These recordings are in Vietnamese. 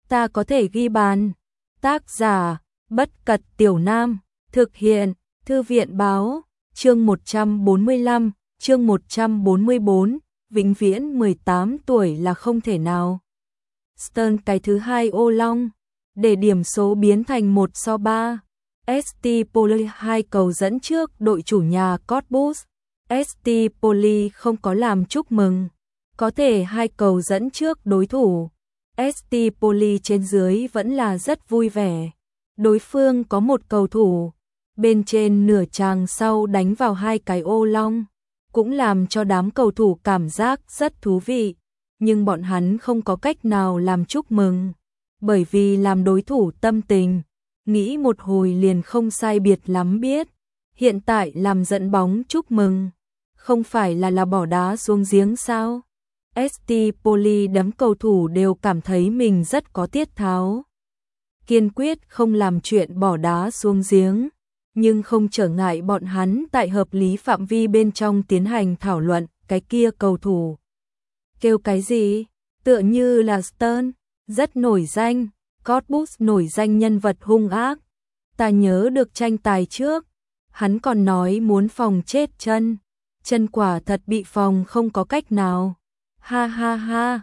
ta có thể ghi bàn. Tác giả, Bất Cật Tiểu Nam, thực hiện, Thư viện báo, chương 145, chương 144, vĩnh viễn 18 tuổi là không thể nào. Stern cái thứ hai ô long, để điểm số biến thành 1-3. ST Poli 2 cầu dẫn trước đội chủ nhà Cottbus. ST Poli không có làm chúc mừng, có thể 2 cầu dẫn trước đối thủ. ST Poli trên dưới vẫn là rất vui vẻ. Đối phương có một cầu thủ, bên trên nửa chàng sau đánh vào 2 cái ô long, cũng làm cho đám cầu thủ cảm giác rất thú vị, nhưng bọn hắn không có cách nào làm chúc mừng, bởi vì làm đối thủ tâm tình, nghĩ một hồi liền không sai biệt lắm biết, hiện tại làm dẫn bóng chúc mừng, không phải là bỏ đá xuống giếng sao? ST Poli đám cầu thủ đều cảm thấy mình rất có tiết tháo, kiên quyết không làm chuyện bỏ đá xuống giếng, nhưng không trở ngại bọn hắn tại hợp lý phạm vi bên trong tiến hành thảo luận. Cái kia cầu thủ kêu cái gì? Tựa như là Stern, rất nổi danh, Cottbus nổi danh nhân vật hung ác. Ta nhớ được tranh tài trước, hắn còn nói muốn phòng chết chân quả thật bị phòng không có cách nào. Ha ha ha,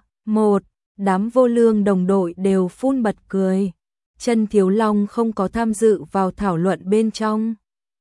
đám vô lương đồng đội đều phun bật cười. Chân Thiếu Long không có tham dự vào thảo luận bên trong.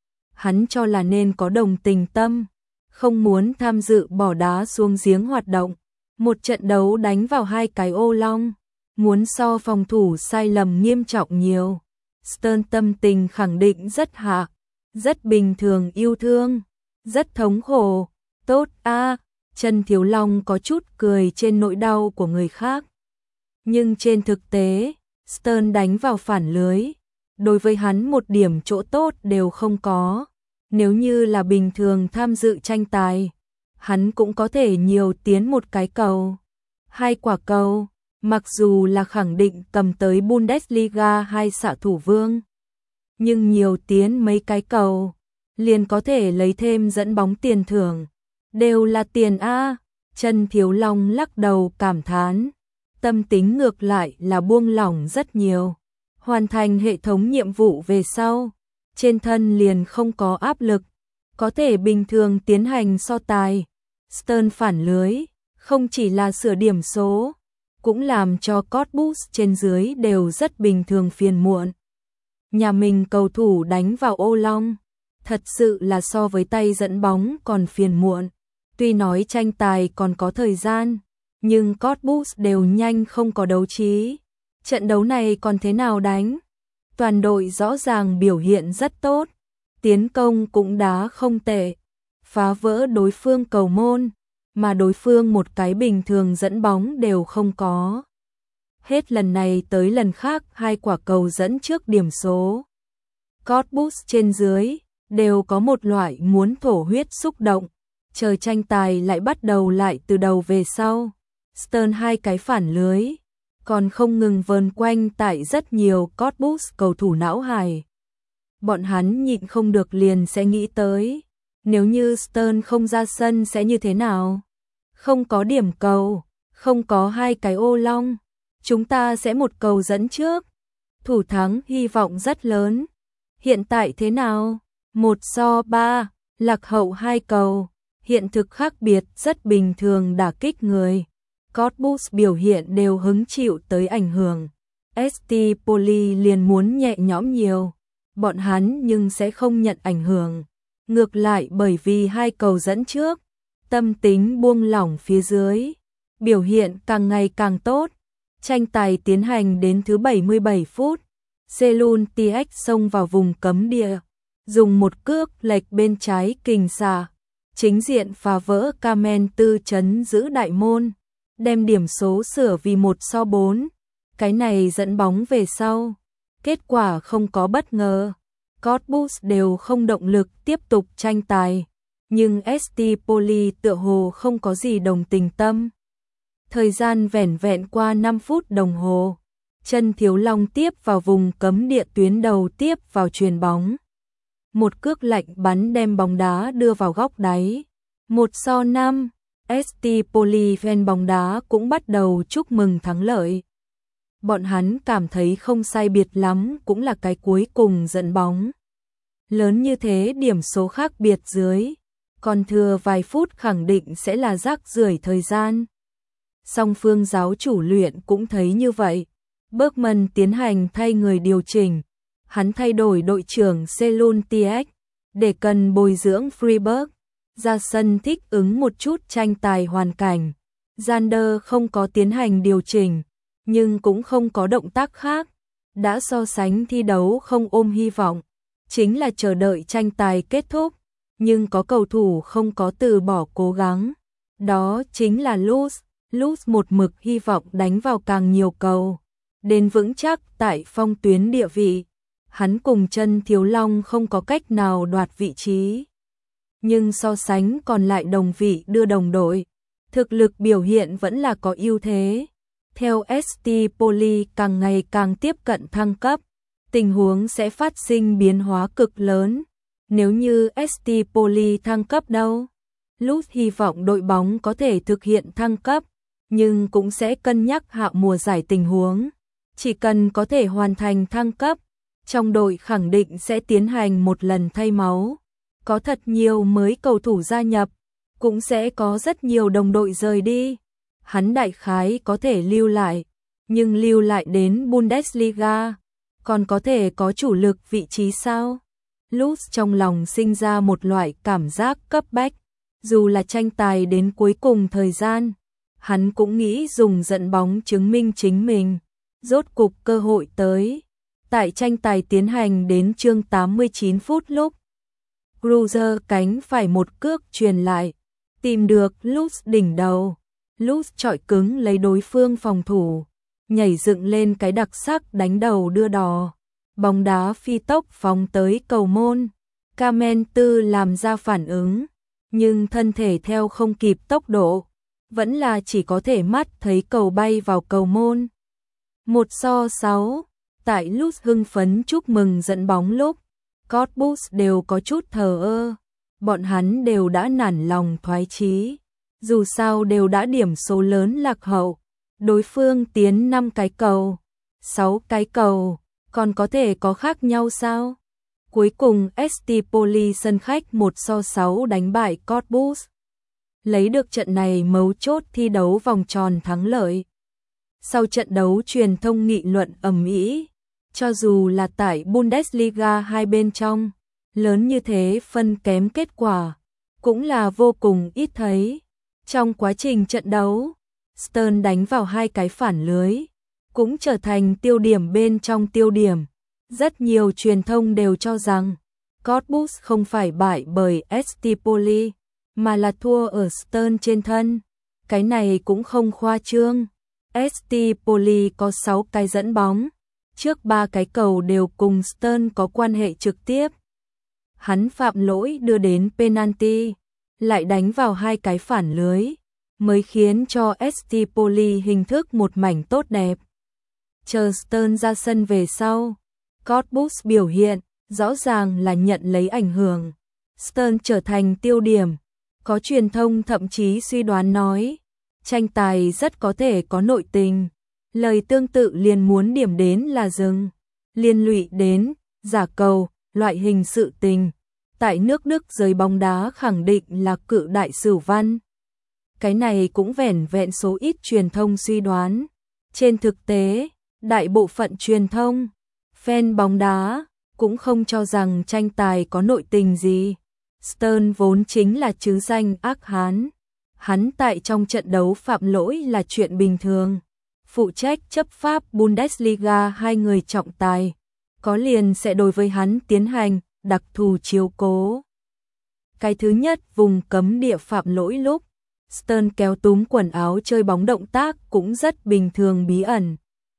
Hắn cho là nên có đồng tình tâm, không muốn tham dự bỏ đá xuống giếng hoạt động. Một trận đấu đánh vào 2 cái ô long, muốn so phòng thủ sai lầm nghiêm trọng nhiều. Stern tâm tình khẳng định rất hạ, rất bình thường yêu thương, rất thống khổ. Tốt a, Chân Thiếu Long có chút cười trên nỗi đau của người khác. Nhưng trên thực tế, Stern đánh vào phản lưới, đối với hắn một điểm chỗ tốt đều không có. Nếu như là bình thường tham dự tranh tài, hắn cũng có thể nhiều tiến một cái cầu, 2 quả cầu, mặc dù là khẳng định cầm tới Bundesliga 2 xạ thủ vương. Nhưng nhiều tiến mấy cái cầu, liền có thể lấy thêm dẫn bóng tiền thưởng, đều là tiền a. Chân Thiếu Long lắc đầu cảm thán, tâm tính ngược lại là buông lỏng rất nhiều. Hoàn thành hệ thống nhiệm vụ về sau, trên thân liền không có áp lực, có thể bình thường tiến hành so tài. Stern phản lưới, không chỉ là sửa điểm số, cũng làm cho Cottbus trên dưới đều rất bình thường phiền muộn. Nhà mình cầu thủ đánh vào ô long, thật sự là so với tay dẫn bóng còn phiền muộn. Tuy nói tranh tài còn có thời gian, nhưng Cottbus đều nhanh không có đấu trí. Trận đấu này còn thế nào đánh? Toàn đội rõ ràng biểu hiện rất tốt, tiến công cũng đá không tệ, phá vỡ đối phương cầu môn, mà đối phương một cái bình thường dẫn bóng đều không có. Hết lần này tới lần khác 2 quả cầu dẫn trước điểm số. Cottbus trên dưới đều có một loại muốn thổ huyết xúc động, chờ tranh tài lại bắt đầu lại từ đầu về sau. Stern 2 cái phản lưới, còn không ngừng vờn quanh tại rất nhiều Cottbus cầu thủ não hài. Bọn hắn nhịn không được liền sẽ nghĩ tới, nếu như Stern không ra sân sẽ như thế nào? Không có điểm cầu, không có 2 cái ô long, chúng ta sẽ một cầu dẫn trước. Thủ thắng hy vọng rất lớn. Hiện tại thế nào? 1-3, lạc hậu 2 cầu, hiện thực khác biệt rất bình thường đả kích người. Cottbus biểu hiện đều hứng chịu tới ảnh hưởng. ST Poli liền muốn nhẹ nhõm nhiều, bọn hắn nhưng sẽ không nhận ảnh hưởng. Ngược lại bởi vì 2 cầu dẫn trước, tâm tính buông lỏng phía dưới, biểu hiện càng ngày càng tốt. Tranh tài tiến hành đến thứ 77 phút, Selun TX xông vào vùng cấm địa, dùng một cước lệch bên trái kình xà, chính diện phá vỡ Kamen Tư chấn giữ đại môn, đem điểm số sửa vì 1-4. Cái này dẫn bóng về sau, kết quả không có bất ngờ. Cottbus đều không động lực tiếp tục tranh tài, nhưng ST Poli tựa hồ không có gì đồng tình tâm. Thời gian vẻn vẹn qua 5 phút đồng hồ, Chân Thiếu Long tiếp vào vùng cấm địa tuyến đầu tiếp vào chuyền bóng. Một cước lạnh bắn đem bóng đá đưa vào góc đáy. 1-5, ST Poli fan bóng đá cũng bắt đầu chúc mừng thắng lợi. bọn hắn cảm thấy không sai biệt lắm cũng là cái cuối cùng dẫn bóng. Lớn như thế điểm số khác biệt dưới, còn thừa vài phút khẳng định sẽ là rác rưởi thời gian. Song phương giáo chủ luyện cũng thấy như vậy. Bergman tiến hành thay người điều chỉnh. Hắn thay đổi đội trưởng Selun Tiech để cần bồi dưỡng Freiburg, ra sân thích ứng một chút tranh tài hoàn cảnh. Zander không có tiến hành điều chỉnh, nhưng cũng không có động tác khác. Đã so sánh thi đấu không ôm hy vọng, chính là chờ đợi tranh tài kết thúc, nhưng có cầu thủ không có từ bỏ cố gắng. Đó chính là Lutz. Lutz một mực hy vọng đánh vào càng nhiều cầu, đến vững chắc tại phong tuyến địa vị. Hắn cùng Chân Thiếu Long không có cách nào đoạt vị trí. Nhưng so sánh còn lại đồng vị đưa đồng đội, thực lực biểu hiện vẫn là có ưu thế. Theo ST Poli càng ngày càng tiếp cận thăng cấp, tình huống sẽ phát sinh biến hóa cực lớn. Nếu như ST Poli thăng cấp đâu? Lutz hy vọng đội bóng có thể thực hiện thăng cấp, nhưng cũng sẽ cân nhắc hạ mùa giải tình huống. Chỉ cần có thể hoàn thành thăng cấp, trong đội khẳng định sẽ tiến hành một lần thay máu. Có thật nhiều mới cầu thủ gia nhập, cũng sẽ có rất nhiều đồng đội rời đi. Hắn đại khái có thể lưu lại, nhưng lưu lại đến Bundesliga, còn có thể có chủ lực vị trí sao? Lutz trong lòng sinh ra một loại cảm giác cấp bách, dù là tranh tài đến cuối cùng thời gian, hắn cũng nghĩ dùng dẫn bóng chứng minh chính mình. Rốt cục cơ hội tới. Tại tranh tài tiến hành đến chương 89 phút lúc, Cruiser cánh phải một cước truyền lại, tìm được Lutz đỉnh đầu. Lutz chọi cứng lấy đối phương phòng thủ, nhảy dựng lên cái đặc sắc đánh đầu đưa đò. Bóng đá phi tốc phóng tới cầu môn. Kamen Tư làm ra phản ứng, nhưng thân thể theo không kịp tốc độ, vẫn là chỉ có thể mắt thấy cầu bay vào cầu môn. 1-6, tại Lutz hưng phấn chúc mừng dẫn bóng lúc, Cottbus đều có chút thờ ơ, bọn hắn đều đã nản lòng thoái chí. Dù sao đều đã điểm số lớn lạc hậu, đối phương tiến 5 cái cầu, 6 cái cầu, còn có thể có khác nhau sao? Cuối cùng ST Poli sân khách 1-6 đánh bại Cottbus, lấy được trận này mấu chốt thi đấu vòng tròn thắng lợi. Sau trận đấu truyền thông nghị luận ầm ĩ, cho dù là tại Bundesliga hai bên trong, lớn như thế phân kém kết quả, cũng là vô cùng ít thấy. Trong quá trình trận đấu, Stern đánh vào 2 cái phản lưới, cũng trở thành tiêu điểm bên trong tiêu điểm. Rất nhiều truyền thông đều cho rằng Cottbus không phải bại bởi ST Poli, mà là thua ở Stern trên thân. Cái này cũng không khoa trương. ST Poli có 6 cái dẫn bóng, trước 3 cái cầu đều cùng Stern có quan hệ trực tiếp. Hắn phạm lỗi đưa đến penalty, lại đánh vào 2 cái phản lưới, mới khiến cho ST Poli hình thức một mảnh tốt đẹp. Chờ Stern ra sân về sau, Cottbus biểu hiện rõ ràng là nhận lấy ảnh hưởng. Stern trở thành tiêu điểm, có truyền thông thậm chí suy đoán nói, tranh tài rất có thể có nội tình. Lời tương tự liền muốn điểm đến là dừng, liên lụy đến giả cầu, loại hình sự tình. Tại nước Đức giới bóng đá khẳng định là cự đại sử văn. Cái này cũng vẻn vẹn số ít truyền thông suy đoán. Trên thực tế, đại bộ phận truyền thông, fan bóng đá, cũng không cho rằng tranh tài có nội tình gì. Stern vốn chính là chứ danh ác hán. Hắn tại trong trận đấu phạm lỗi là chuyện bình thường. Phụ trách chấp pháp Bundesliga 2 người trọng tài, có liền sẽ đối với hắn tiến hành đặc thù chiếu cố. Cái thứ nhất, vùng cấm địa phạm lỗi lúc Stern kéo túm quần áo chơi bóng động tác cũng rất bình thường bí ẩn.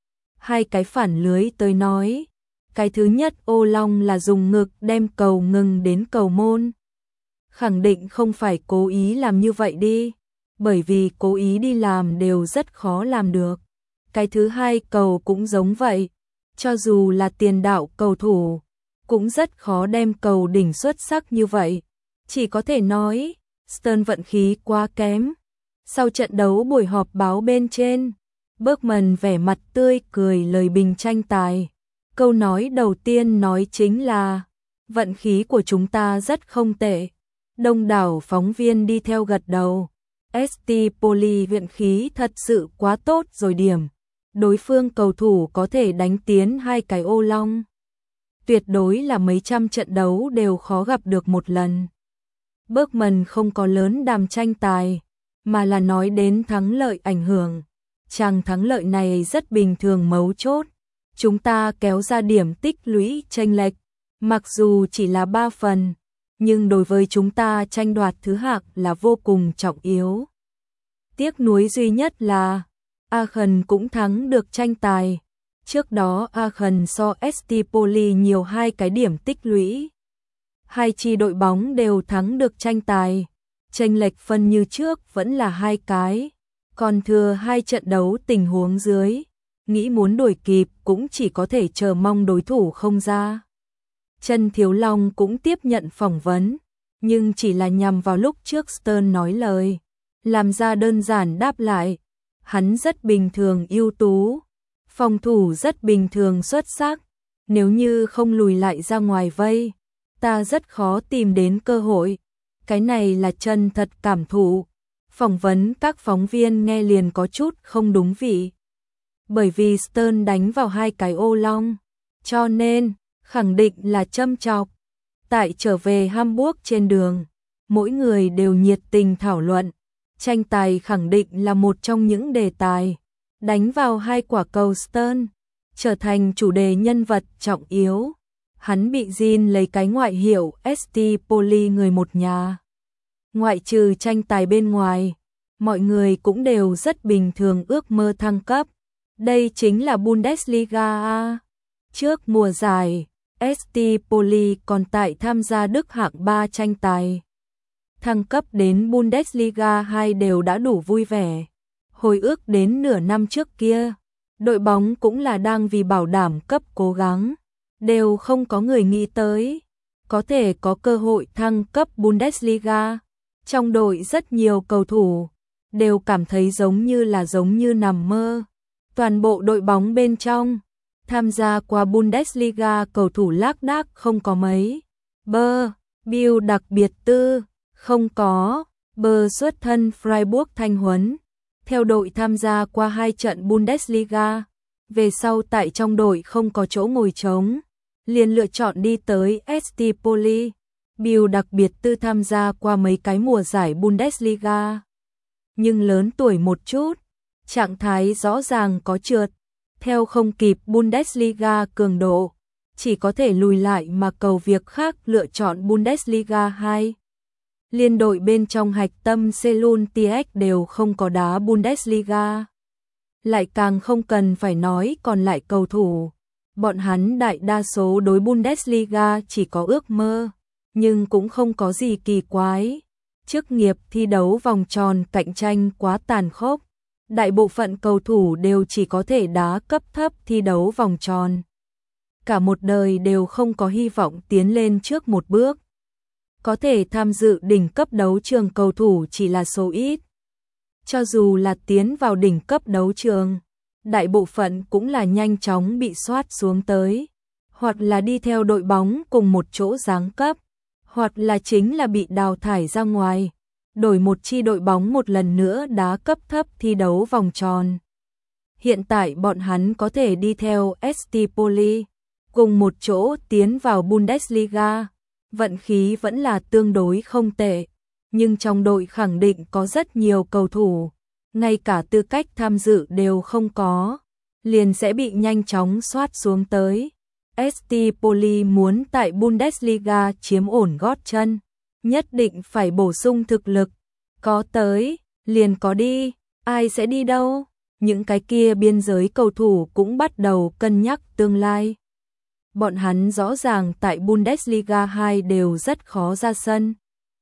2 cái phản lưới tới nói, cái thứ nhất ô long là dùng ngực đem cầu ngừng đến cầu môn. Khẳng định không phải cố ý làm như vậy đi, bởi vì cố ý đi làm đều rất khó làm được. Cái thứ hai cầu cũng giống vậy, cho dù là tiền đạo cầu thủ, cũng rất khó đem cầu đỉnh xuất sắc như vậy. Chỉ có thể nói, Stern vận khí quá kém. Sau trận đấu buổi họp báo bên trên, Bergman vẻ mặt tươi cười lời bình tranh tài. Câu nói đầu tiên nói chính là vận khí của chúng ta rất không tệ. Đông đảo phóng viên đi theo gật đầu. ST Poli vận khí thật sự quá tốt rồi điểm. Đối phương cầu thủ có thể đánh tiến 2 cái ô long. Tuyệt đối là mấy trăm trận đấu đều khó gặp được một lần. Bergman không có lớn đàm tranh tài, mà là nói đến thắng lợi ảnh hưởng. Chàng thắng lợi này rất bình thường mấu chốt. Chúng ta kéo ra điểm tích lũy chênh lệch, mặc dù chỉ là 3 phần, nhưng đối với chúng ta tranh đoạt thứ hạng là vô cùng trọng yếu. Tiếc nuối duy nhất là Aachen cũng thắng được tranh tài. Trước đó Aachen so ST Poli nhiều 2 cái điểm tích lũy. Hai chi đội bóng đều thắng được tranh tài. Chênh lệch phân như trước vẫn là 2 cái. Còn thừa 2 trận đấu tình huống dưới. Nghĩ muốn đuổi kịp cũng chỉ có thể chờ mong đối thủ không ra. Trần Thiếu Long cũng tiếp nhận phỏng vấn, nhưng chỉ là nhằm vào lúc trước Stern nói lời. Làm ra đơn giản đáp lại. Hắn rất bình thường ưu tú. Phòng thủ rất bình thường xuất sắc. Nếu như không lùi lại ra ngoài vây, ta rất khó tìm đến cơ hội. Cái này là chân thật cảm thụ. Phỏng vấn các phóng viên nghe liền có chút không đúng vị. Bởi vì Stern đánh vào 2 cái ô long, cho nên khẳng định là châm chọc. Tại trở về Hamburg trên đường, mỗi người đều nhiệt tình thảo luận. Tranh tài khẳng định là một trong những đề tài. Đánh vào 2 quả cầu Stern, trở thành chủ đề nhân vật trọng yếu. Hắn bị Jin lấy cái ngoại hiệu ST Poli người một nhà. Ngoại trừ tranh tài bên ngoài, mọi người cũng đều rất bình thường ước mơ thăng cấp. Đây chính là Bundesliga A. Trước mùa giải, ST Poli còn tại tham gia Đức hạng 3 tranh tài. Thăng cấp đến Bundesliga 2 đều đã đủ vui vẻ. Hồi ức đến nửa năm trước kia, đội bóng cũng là đang vì bảo đảm cấp cố gắng. Đều không có người nghĩ tới có thể có cơ hội thăng cấp Bundesliga. Trong đội rất nhiều cầu thủ đều cảm thấy giống như nằm mơ. Toàn bộ đội bóng bên trong tham gia qua Bundesliga cầu thủ lác đác không có mấy. Bill đặc biệt tư không có. Xuất thân Freiburg Thanh Huấn, theo đội tham gia qua 2 trận Bundesliga. Về sau tại trong đội không có chỗ ngồi trống, liền lựa chọn đi tới ST Poli. Bill đặc biệt tư tham gia qua mấy cái mùa giải Bundesliga, nhưng lớn tuổi một chút, trạng thái rõ ràng có trượt, theo không kịp Bundesliga cường độ, chỉ có thể lùi lại mà cầu việc khác lựa chọn Bundesliga 2. Liên đội bên trong hạch tâm Selun TX đều không có đá Bundesliga. Lại càng không cần phải nói còn lại cầu thủ. Bọn hắn đại đa số đối Bundesliga chỉ có ước mơ, nhưng cũng không có gì kỳ quái. Chức nghiệp thi đấu vòng tròn cạnh tranh quá tàn khốc. Đại bộ phận cầu thủ đều chỉ có thể đá cấp thấp thi đấu vòng tròn. Cả một đời đều không có hy vọng tiến lên trước một bước. Có thể tham dự đỉnh cấp đấu trường cầu thủ chỉ là số ít. Cho dù là tiến vào đỉnh cấp đấu trường, đại bộ phận cũng là nhanh chóng bị soát xuống tới, hoặc là đi theo đội bóng cùng một chỗ giáng cấp, hoặc là chính là bị đào thải ra ngoài, đổi một chi đội bóng một lần nữa đá cấp thấp thi đấu vòng tròn. Hiện tại bọn hắn có thể đi theo ST Poli, cùng một chỗ tiến vào Bundesliga, vận khí vẫn là tương đối không tệ, nhưng trong đội khẳng định có rất nhiều cầu thủ, ngay cả tư cách tham dự đều không có, liền sẽ bị nhanh chóng soát xuống tới. ST Poli muốn tại Bundesliga chiếm ổn gót chân, nhất định phải bổ sung thực lực, có tới, liền có đi, ai sẽ đi đâu? Những cái kia biên giới cầu thủ cũng bắt đầu cân nhắc tương lai. Bọn hắn rõ ràng tại Bundesliga 2 đều rất khó ra sân.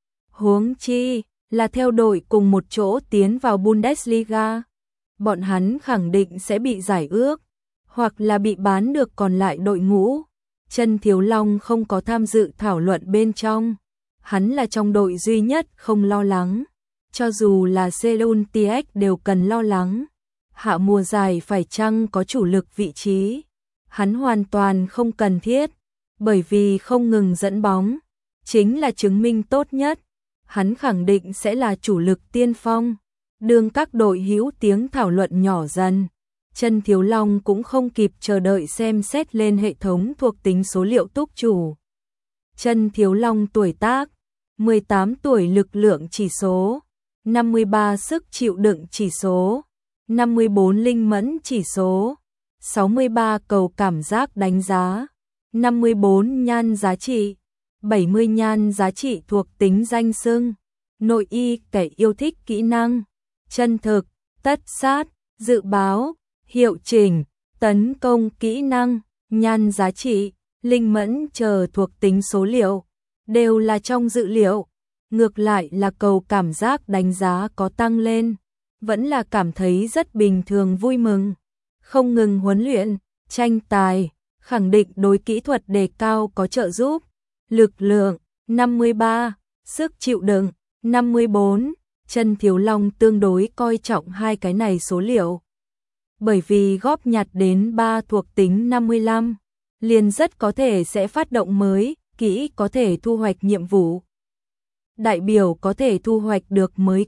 Huống chi là theo đội cùng một chỗ tiến vào Bundesliga. Bọn hắn khẳng định sẽ bị giải ước, hoặc là bị bán được còn lại đội ngũ. Trần Thiếu Long không có tham dự thảo luận bên trong. Hắn là trong đội duy nhất không lo lắng. Cho dù là Selun TX đều cần lo lắng. hạ mùa giải phải chăng có chủ lực vị trí? Hắn hoàn toàn không cần thiết, bởi vì không ngừng dẫn bóng, chính là chứng minh tốt nhất. Hắn khẳng định sẽ là chủ lực tiên phong. Đương các đội hữu tiếng thảo luận nhỏ dần, Chân Thiếu Long cũng không kịp chờ đợi xem xét lên hệ thống thuộc tính số liệu túc chủ. Chân Thiếu Long tuổi tác, 18 tuổi lực lượng chỉ số, 53 sức chịu đựng chỉ số, 54 linh mẫn chỉ số, 63 cầu cảm giác đánh giá, 54 nhan giá trị, 70 nhan giá trị thuộc tính danh xưng, nội y kẻ yêu thích kỹ năng, chân thực, tất sát, dự báo, hiệu chỉnh, tấn công kỹ năng, nhan giá trị, linh mẫn chờ thuộc tính số liệu, đều là trong dự liệu. Ngược lại là cầu cảm giác đánh giá có tăng lên, vẫn là cảm thấy rất bình thường vui mừng. Không ngừng huấn luyện, tranh tài, khẳng định đối kỹ thuật đề cao có trợ giúp. Lực lượng, 53, sức chịu đựng, 54, Chân Thiếu Long tương đối coi trọng hai cái này số liệu. Bởi vì góp nhặt đến 3 thuộc tính 55, liền rất có thể sẽ phát động mới, kỹ có thể thu hoạch nhiệm vụ. Đại biểu có thể thu hoạch được mới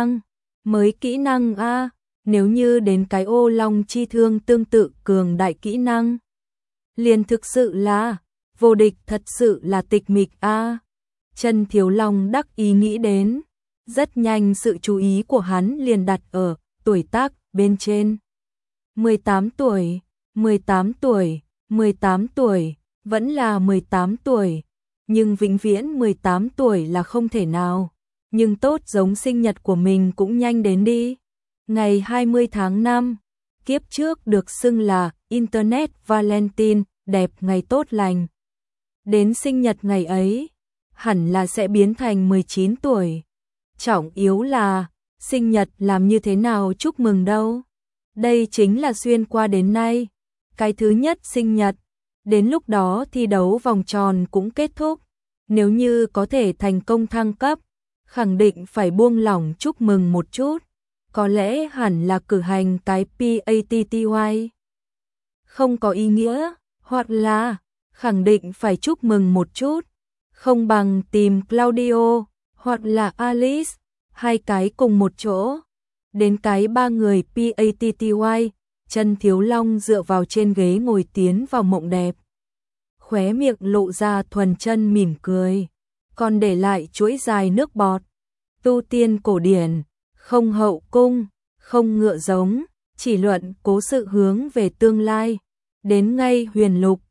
kỹ năng a, nếu như đến cái ô long chi thương tương tự cường đại kỹ năng. Liền thực sự là, vô địch thật sự là tịch mịch a. Chân Thiếu Long đắc ý nghĩ đến, rất nhanh sự chú ý của hắn liền đặt ở tuổi tác bên trên. 18 tuổi, 18 tuổi, 18 tuổi, vẫn là 18 tuổi. Nhưng vĩnh viễn 18 tuổi là không thể nào. Nhưng tốt giống sinh nhật của mình cũng nhanh đến đi. Ngày 20 tháng 5, kiếp trước được xưng là Internet Valentine, đẹp ngày tốt lành. Đến sinh nhật ngày ấy, hẳn là sẽ biến thành 19 tuổi. Trọng yếu là, sinh nhật làm như thế nào chúc mừng đâu. Đây chính là xuyên qua đến nay, cái thứ nhất sinh nhật. Đến lúc đó thi đấu vòng tròn cũng kết thúc. Nếu như có thể thành công thăng cấp, khẳng định phải buông lỏng chúc mừng một chút. Có lẽ hẳn là cử hành cái PATTY. Không có ý nghĩa, hoặc là khẳng định phải chúc mừng một chút. Không bằng tìm Claudio, hoặc là Alice, hai cái cùng một chỗ. Đến cái 3 người PATTY, Chân Thiếu Long dựa vào trên ghế ngồi tiến vào mộng đẹp. Khóe miệng lộ ra thuần chân mỉm cười, còn để lại chuỗi dài nước bọt. Tu tiên cổ điển, không hậu cung, không ngựa giống, chỉ luận cố sự hướng về tương lai. Đến ngay huyền lục,